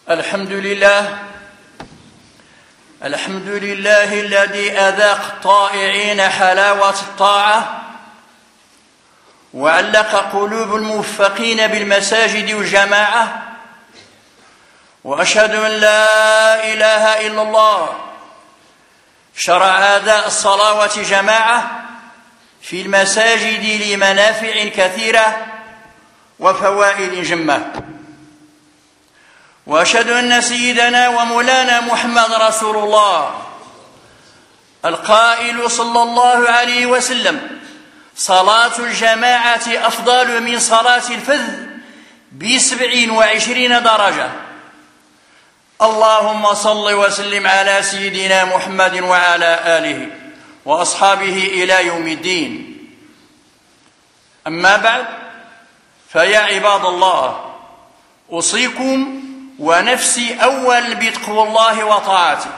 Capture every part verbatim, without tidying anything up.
الحمد لله الحمد لله الذي أذاق الطائعين حلاوة الطاعة وعلق قلوب الموفقين بالمساجد والجماعة، وأشهد أن لا إله إلا الله شرع أداء الصلوات جماعة في المساجد لمنافع كثيرة وفوائد جمة، وأشهد أن سيدنا ومولانا محمد رسول الله القائل صلى الله عليه وسلم: صلاة الجماعة أفضل من صلاة الفذ بسبع وعشرين درجة. اللهم صل وسلم على سيدنا محمد وعلى آله وأصحابه إلى يوم الدين. أما بعد، فيا عباد الله، أوصيكم ونفسي أولا بتقوى الله وطاعته.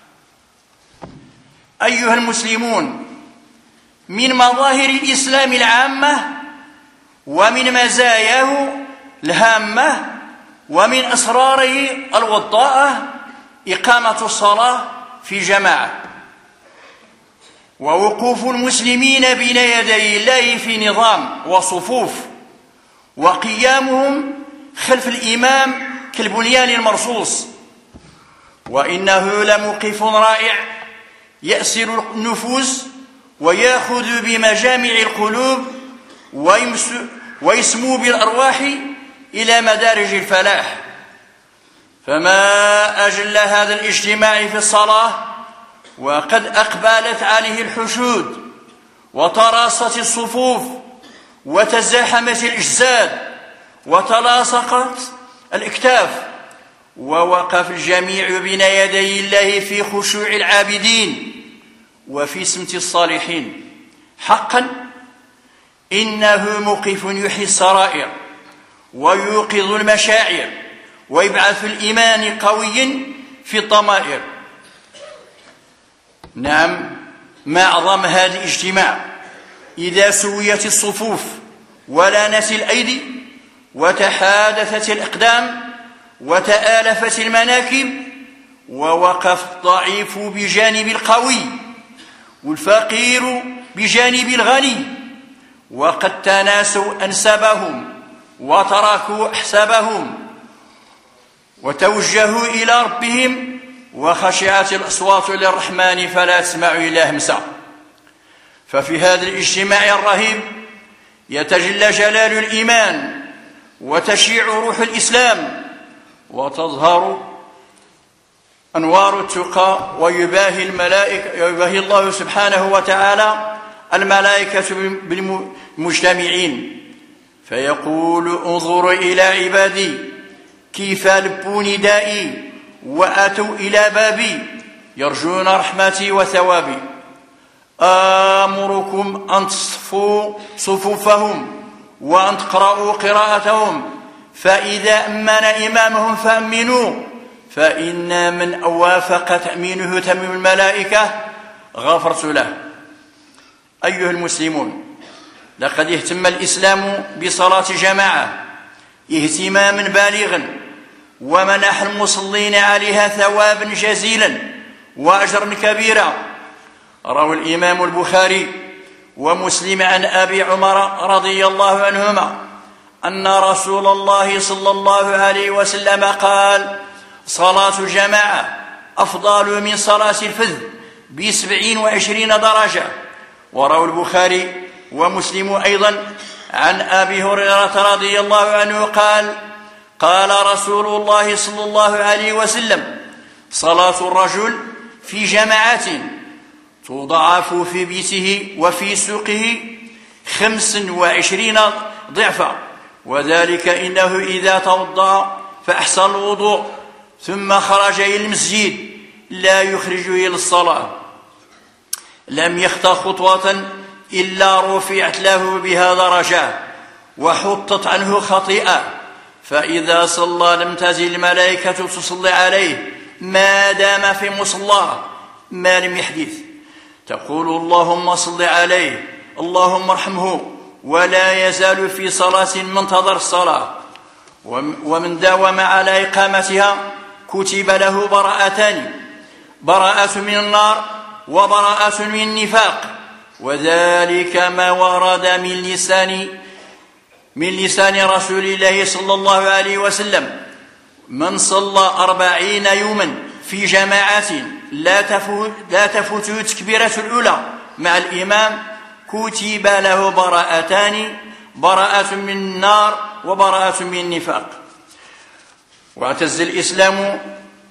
أيها المسلمون، من مظاهر الإسلام العامة ومن مزاياه الهامة ومن أسراره الوضاءة إقامة الصلاة في جماعة، ووقوف المسلمين بين يدي الله في نظام وصفوف، وقيامهم خلف الإمام كالبنيان المرصوص. وإنه لموقف رائع يأسر النفوس ويأخذ بمجامع القلوب ويسمو بالأرواح إلى مدارج الفلاح. فما أجل هذا الاجتماع في الصلاة، وقد أقبلت عليه الحشود وتراصت الصفوف وتزاحمت الأجساد وتلاصقت الأكتاف، ووقف الجميع بين يدي الله في خشوع العابدين وفي سمت الصالحين. حقا إنه موقف يحيي السرائر ويوقظ المشاعر ويبعث الإيمان قويا في الضمائر. نعم، ما أعظم هذا الاجتماع إذا سويت الصفوف ولانت الأيدي وتحادثت الأقدام وتآلفت المناكب، ووقف الضعيف بجانب القوي والفقير بجانب الغني، وقد تناسوا أنسابهم وتركوا أحسابهم وتوجهوا إلى ربهم، وخشعت الأصوات للرحمن فلا تسمع إلا همسا. ففي هذا الاجتماع الرهيب يتجلى جلال الإيمان وتشيع روح الإسلام وتظهر أنوار التقى، ويباهي الملائكة يباهي الله سبحانه وتعالى الملائكة بالمجتمعين، فيقول: انظروا إلى عبادي كيف لبوا ندائي وأتوا إلى بابي يرجون رحمتي وثوابي. آمركم أن تصفوا صفوفهم وأن تقرأوا قراءتهم، فإذا أمن إمامهم فأمنوا، فإن من أوافق تأمينه تأمين الملائكة غفرت له. أيها المسلمون، لقد اهتم الإسلام بصلاة جماعة اهتماما بالغا، ومنح المصلين عليها ثوابا جزيلا وأجرا كبيرا. روى الإمام البخاري ومسلم عن أبي عمر رضي الله عنهما أن رسول الله صلى الله عليه وسلم قال: صلاة الجماعة أفضل من صلاة الفذ بسبعين وعشرين درجة. وروى البخاري ومسلم أيضا عن أبي هريرة رضي الله عنه قال: قال رسول الله صلى الله عليه وسلم: صلاة الرجل في جماعة تضاعف في بيته وفي سوقه خمس وعشرين ضعفا، وذلك إنه إذا توضأ فأحسن الوضوء ثم خرج إلى المسجد لا يخرج إلى الصلاة لم يخطى خطوة إلا رفعت له بها درجة وحطت عنه خطيئة، فإذا صلى لم تزل الملائكة تصلي عليه ما دام في مصلاه ما لم يحدث، تقول: اللهم صل عليه، اللهم ارحمه، ولا يزال في صلاة منتظر الصلاة. ومن داوم على إقامتها كتب له براءتان: براءة من النار وبراءة من النفاق. وذلك ما ورد من لسان من لسان رسول الله صلى الله عليه وسلم: من صلى أربعين يوما في جماعة لا تفوت لا تفوته تكبيرة الأولى مع الإمام كتب له براءتان: براءة من النار وبراءة من النفاق. واعتز الإسلام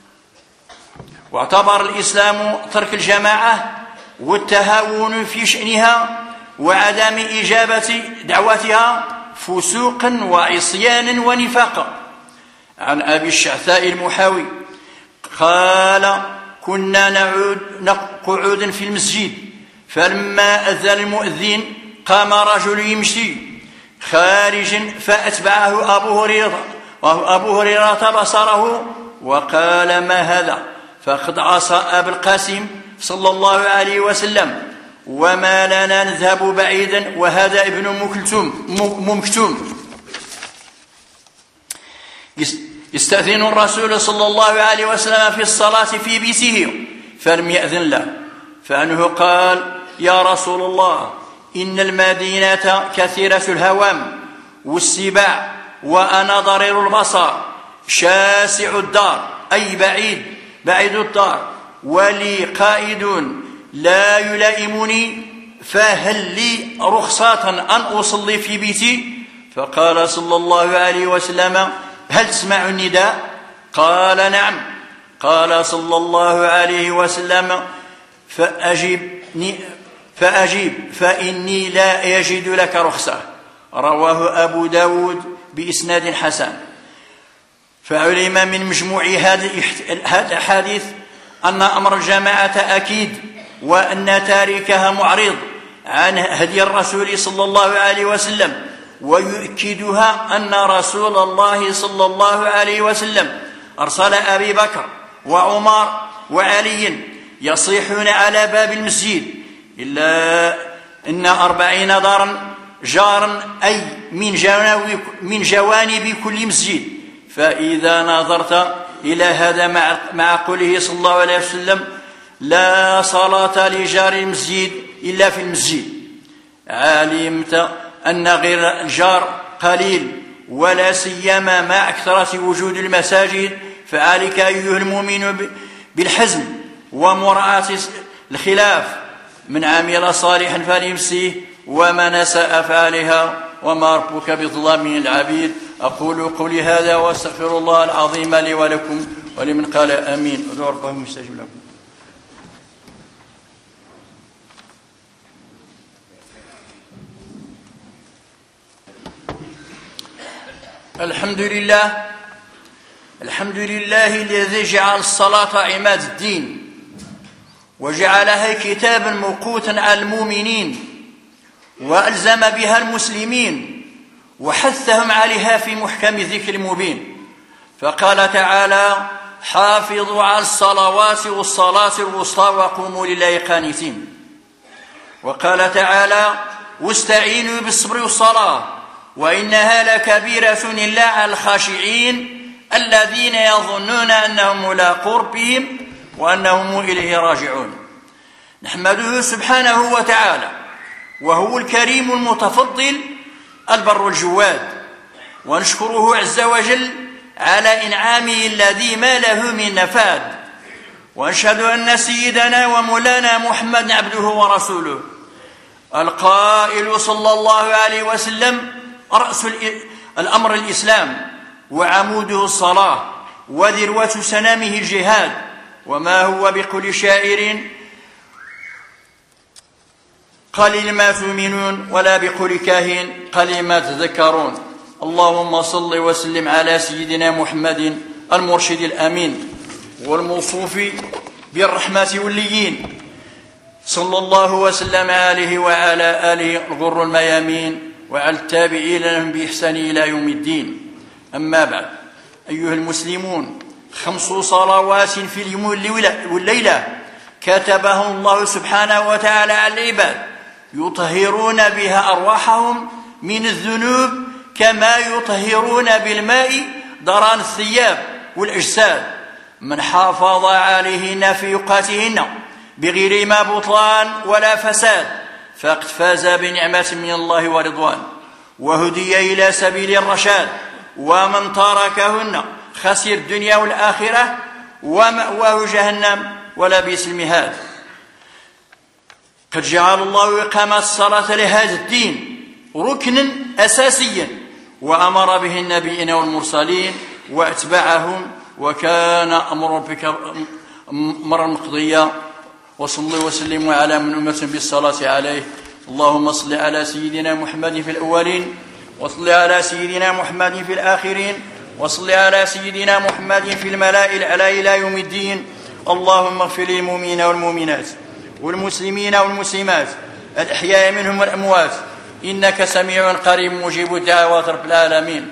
واعتبر الإسلام ترك الجماعة والتهاون في شأنها وعدم إجابة دعوتها فسوقا وعصيانا ونفاقا. عن أبي الشعثاء المحاوي قال: كنا نعود نقعد في المسجد، فلما أذن المؤذن قام رجل يمشي خارجا فأتبعه أبو هريرة أبو هريرة بصره وقال: ما هذا؟ فقد عصى أبا القاسم صلى الله عليه وسلم، وما لنا نذهب بعيدا وهذا ابن أم مكتوم. يستأذن الرسول صلى الله عليه وسلم في الصلاة في بيته فلم يأذن له، فعنه قال: يا رسول الله، إن المدينة كثيرة الهوام والسباع، وأنا ضرير البصر شاسع الدار، أي بعيد بعيد الدار، ولي قائد لا يلائمني، فهل لي رخصة أن أصلي في بيتي؟ فقال صلى الله عليه وسلم: هل تسمع النداء؟ قال: نعم. قال صلى الله عليه وسلم: فأجب فأجيب فإني لا يجد لك رخصة. رواه أبو داود بإسناد حسن. فعلم من مجموع هذه الأحاديث أن أمر الجماعة أكيد، وأن تاركها معرض عن هدي الرسول صلى الله عليه وسلم. ويؤكدها أن رسول الله صلى الله عليه وسلم أرسل أبي بكر وعمر وعلي يصيحون على باب المسجد: إلا إن أربعين دارا جارا، أي من, من جوانب كل مسجد. فإذا نظرت إلى هذا مع قوله صلى الله عليه وسلم: لا صلاة لجار المسجد إلا في المسجد، علمت أن غير الجار قليل، ولا سيما مع أكثرة وجود المساجد. فعليك أيها المؤمن بالحزم ومراعاة الخلاف: من عمل صالحا فلنفسه ومن أساء فعليها وما ربك بظلام للعبيد. أقول قولي هذا وأستغفر الله العظيم لي ولكم ولمن قال آمين. ادعوا ربكم يستجب لكم. الحمد لله الحمد لله الذي جعل الصلاة عماد الدين، وجعلها كتابا موقوتا على المؤمنين، وألزم بها المسلمين، وحثهم عليها في محكم ذكر المبين. فقال تعالى: حافظوا على الصلوات والصلاة الوسطى وقوموا لله قانتين. وقال تعالى: واستعينوا بالصبر والصلاة وإنها لكبيرة إلا على الخاشعين الذين يظنون أنهم ملاقو ربهم وأنهم إليه راجعون. نحمده سبحانه وتعالى، وهو الكريم المتفضل البر الجواد، ونشكره عز وجل على إنعامه الذي ما له من نفاد. ونشهد أن سيدنا ومولانا محمد عبده ورسوله، القائل صلى الله عليه وسلم: رأس الأمر الإسلام، وعموده الصلاة، وذروة سنامه الجهاد. وما هو بقول شاعر: قليل ما تؤمنون، ولا بقول كاهن قليل ما تذكرون. اللهم صل وسلم على سيدنا محمد المرشد الأمين والموصوف بالرحمة والليين، صلى الله وسلم عليه وعلى آله الغر الميامين، وعلى التابعين لهم بإحسان إلى يوم الدين. أما بعد، أيها المسلمون، خمس صلوات في اليوم والليلة كتبهم الله سبحانه وتعالى على العباد، يطهرون بها أرواحهم من الذنوب كما يطهرون بالماء دران الثياب والأجساد. من حافظ عليهن في يقاتهن بغير ما بطلان ولا فساد فقد فاز بنعمة من الله ورضوان وهدي إلى سبيل الرشاد. ومن تركهن خسر الدنيا والآخرة ومأواه جهنم ولبئس المهاد. قد جعل الله إقامة الصلاة لهذا الدين ركنا أساسيا وأمر به النبيين والمرسلين وأتبعهم وكان أمر ربك مرا مقضيا. وصلوا وسلموا على من أمة بالصلاة عليه. اللهم صل على سيدنا محمد في الأولين وصل على سيدنا محمد في الآخرين وصل على سيدنا محمد في الملائكة الأعلى إلى يوم الدين. اللهم اغفر للمؤمنين والمؤمنات والمسلمين والمسلمات الأحياء منهم والأموات إنك سميع قريب مجيب الدعوات رب العالمين.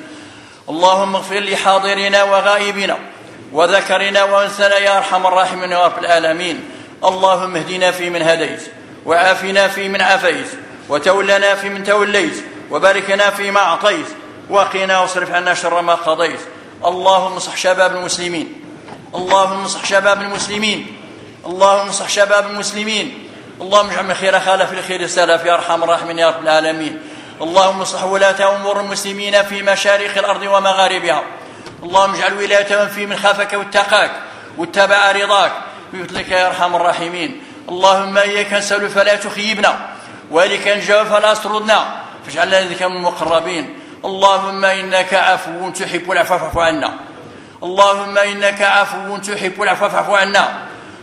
اللهم اغفر لحاضرنا وغائبنا وذكرنا وأنثانا يا أرحم الراحمين يا رب العالمين. اللهم اهدنا فيمن هديت وعافنا فيمن عافيت وتولنا فيمن توليت وباركنا فيما أعطيت وقنا واصرف عنا شر ما قضيت. اللهم صح شباب المسلمين اللهم صح شباب المسلمين اللهم صح شباب المسلمين. اللهم اجعل من خير خالف الخير سلف يا أرحم الراحمين يا رب العالمين. اللهم صح ولاة أمور المسلمين في مشارق الأرض ومغاربها. اللهم اجعل ولايتهم في من خافك واتقاك واتبع رضاك بفضلك يا أرحم الراحمين. اللهم إياك نسأل فلا تخيبنا وإليك نجاوب فلا تردنا فاجعلنا لذلك من المقربين. اللهم إنك عفو تحب العفو فاعف عنا. اللهم إنك عفو تحب العفو فاعف عنا.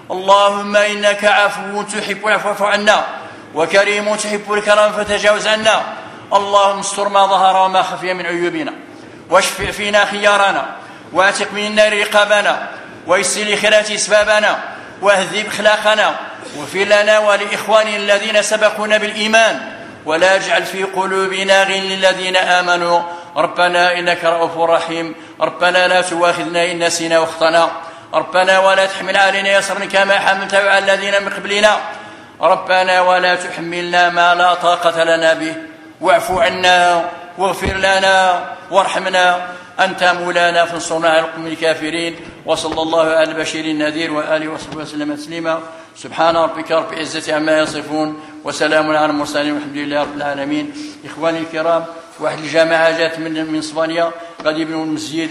اللهم إنك عفو تحب العفو فاعف عنا وكريم تحب الكرم فتجاوز عنا. اللهم استر ما ظهر وما خفي من عيوبنا واشفع فينا خيارنا واعتق من النار رقابنا ويسر لخيرات اسبابنا واهذب اخلاقنا واغفر لنا ولإخواننا الذين سبقونا بالإيمان ولا اجعل في قلوبنا غل للذين آمنوا. ربنا إنك رؤوف رحيم. ربنا لا تؤاخذنا إن نسينا واخطأنا. ربنا ولا تحمل علينا إصرا كما حملته على الذين من قبلنا. ربنا ولا تحملنا ما لا طاقة لنا به واعف عنا واغفر لنا وارحمنا أنت مولانا فانصرنا على القوم الكافرين. وصلى الله على البشير النذير وآله وصحبه وسلم تسليما. سبحان ربك رب العزة عما يصفون وسلام على المرسلين والحمد لله رب العالمين. إخواني الكرام، واحد الجماعة جات من من اسبانيا غادي يبنوا المسجد.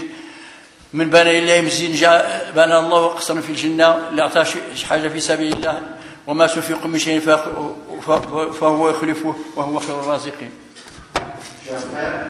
من بنى الله مسجد جاء بنى الله قصرا في الجنة اللي عطاه شي حاجة في سبيل الله وما تنفق من شيء فهو يخلفه وهو خير الرازقين.